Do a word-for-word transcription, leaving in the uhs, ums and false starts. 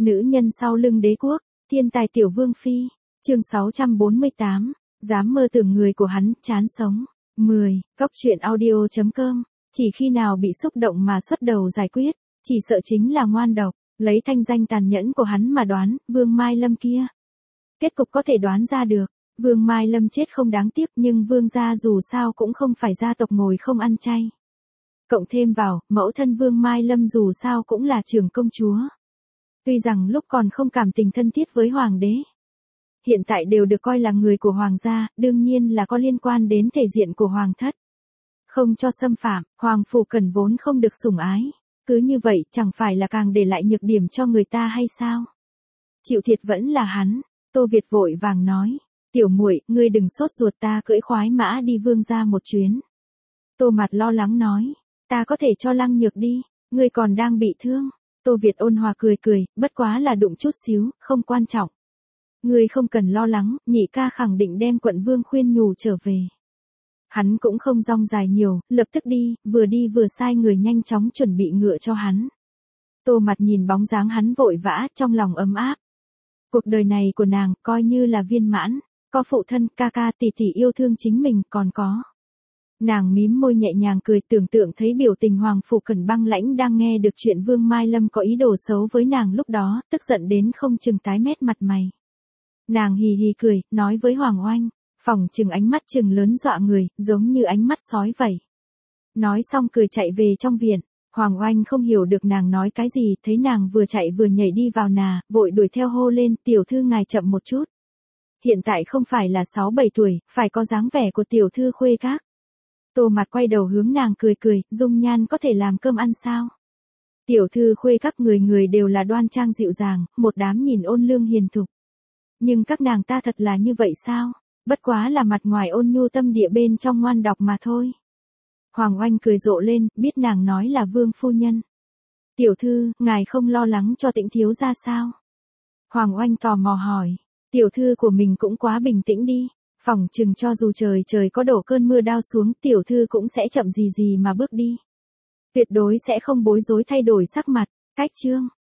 Nữ nhân sau lưng đế quốc, thiên tài tiểu vương phi, chương sáu trăm bốn mươi tám, dám mơ tưởng người của hắn, chán sống. mười, Cóc truyện audio chấm com, chỉ khi nào bị xúc động mà xuất đầu giải quyết, chỉ sợ chính là ngoan độc, lấy thanh danh tàn nhẫn của hắn mà đoán, Vương Mai Lâm kia. Kết cục có thể đoán ra được, Vương Mai Lâm chết không đáng tiếc nhưng Vương gia dù sao cũng không phải gia tộc ngồi không ăn chay. Cộng thêm vào, mẫu thân Vương Mai Lâm dù sao cũng là trưởng công chúa. Tuy rằng lúc còn không cảm tình thân thiết với hoàng đế, hiện tại đều được coi là người của hoàng gia, đương nhiên là có liên quan đến thể diện của hoàng thất. Không cho xâm phạm, hoàng phủ Cẩn vốn không được sủng ái, cứ như vậy chẳng phải là càng để lại nhược điểm cho người ta hay sao? Chịu thiệt vẫn là hắn. Tô Việt vội vàng nói, tiểu muội, ngươi đừng sốt ruột, ta cưỡi khoái mã đi Vương gia một chuyến. Tô Mạt lo lắng nói, ta có thể cho Lăng Nhược đi, ngươi còn đang bị thương. Tô Việt ôn hòa cười cười, bất quá là đụng chút xíu, không quan trọng. Ngươi không cần lo lắng, nhị ca khẳng định đem quận vương khuyên nhủ trở về. Hắn cũng không rong dài nhiều, lập tức đi, vừa đi vừa sai người nhanh chóng chuẩn bị ngựa cho hắn. Tô Mạt nhìn bóng dáng hắn vội vã, trong lòng ấm áp. Cuộc đời này của nàng coi như là viên mãn, có phụ thân, ca ca, tỷ tỷ yêu thương chính mình, còn có. Nàng mím môi nhẹ nhàng cười, tưởng tượng thấy biểu tình hoàng phủ Cẩn băng lãnh đang nghe được chuyện Vương Mai Lâm có ý đồ xấu với nàng lúc đó, tức giận đến không chừng tái mét mặt mày. Nàng hì hì cười, nói với Hoàng Oanh, phỏng chừng ánh mắt chừng lớn dọa người, giống như ánh mắt sói vậy. Nói xong cười chạy về trong viện. Hoàng Oanh không hiểu được nàng nói cái gì, thấy nàng vừa chạy vừa nhảy đi vào nà, vội đuổi theo hô lên, tiểu thư ngài chậm một chút. Hiện tại không phải là sáu bảy tuổi, phải có dáng vẻ của tiểu thư khuê các. Tô Mạt quay đầu hướng nàng cười cười, dung nhan có thể làm cơm ăn sao? Tiểu thư khuê các người người đều là đoan trang dịu dàng, một đám nhìn ôn lương hiền thục. Nhưng các nàng ta thật là như vậy sao? Bất quá là mặt ngoài ôn nhu tâm địa bên trong ngoan độc mà thôi. Hoàng Oanh cười rộ lên, biết nàng nói là Vương phu nhân. Tiểu thư, ngài không lo lắng cho Tĩnh thiếu gia sao? Hoàng Oanh tò mò hỏi, tiểu thư của mình cũng quá bình tĩnh đi, phỏng chừng cho dù trời trời có đổ cơn mưa đao xuống, tiểu thư cũng sẽ chậm gì gì mà bước đi. Tuyệt đối sẽ không bối rối thay đổi sắc mặt. Cách chương